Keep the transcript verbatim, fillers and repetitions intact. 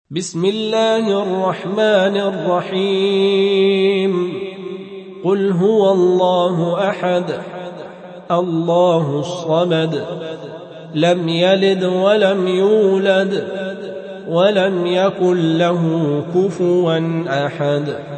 بسم الله الرحمن الرحيم قل هو الله أحد الله الصمد لم يلد ولم يولد ولم يكن له كفوا أحد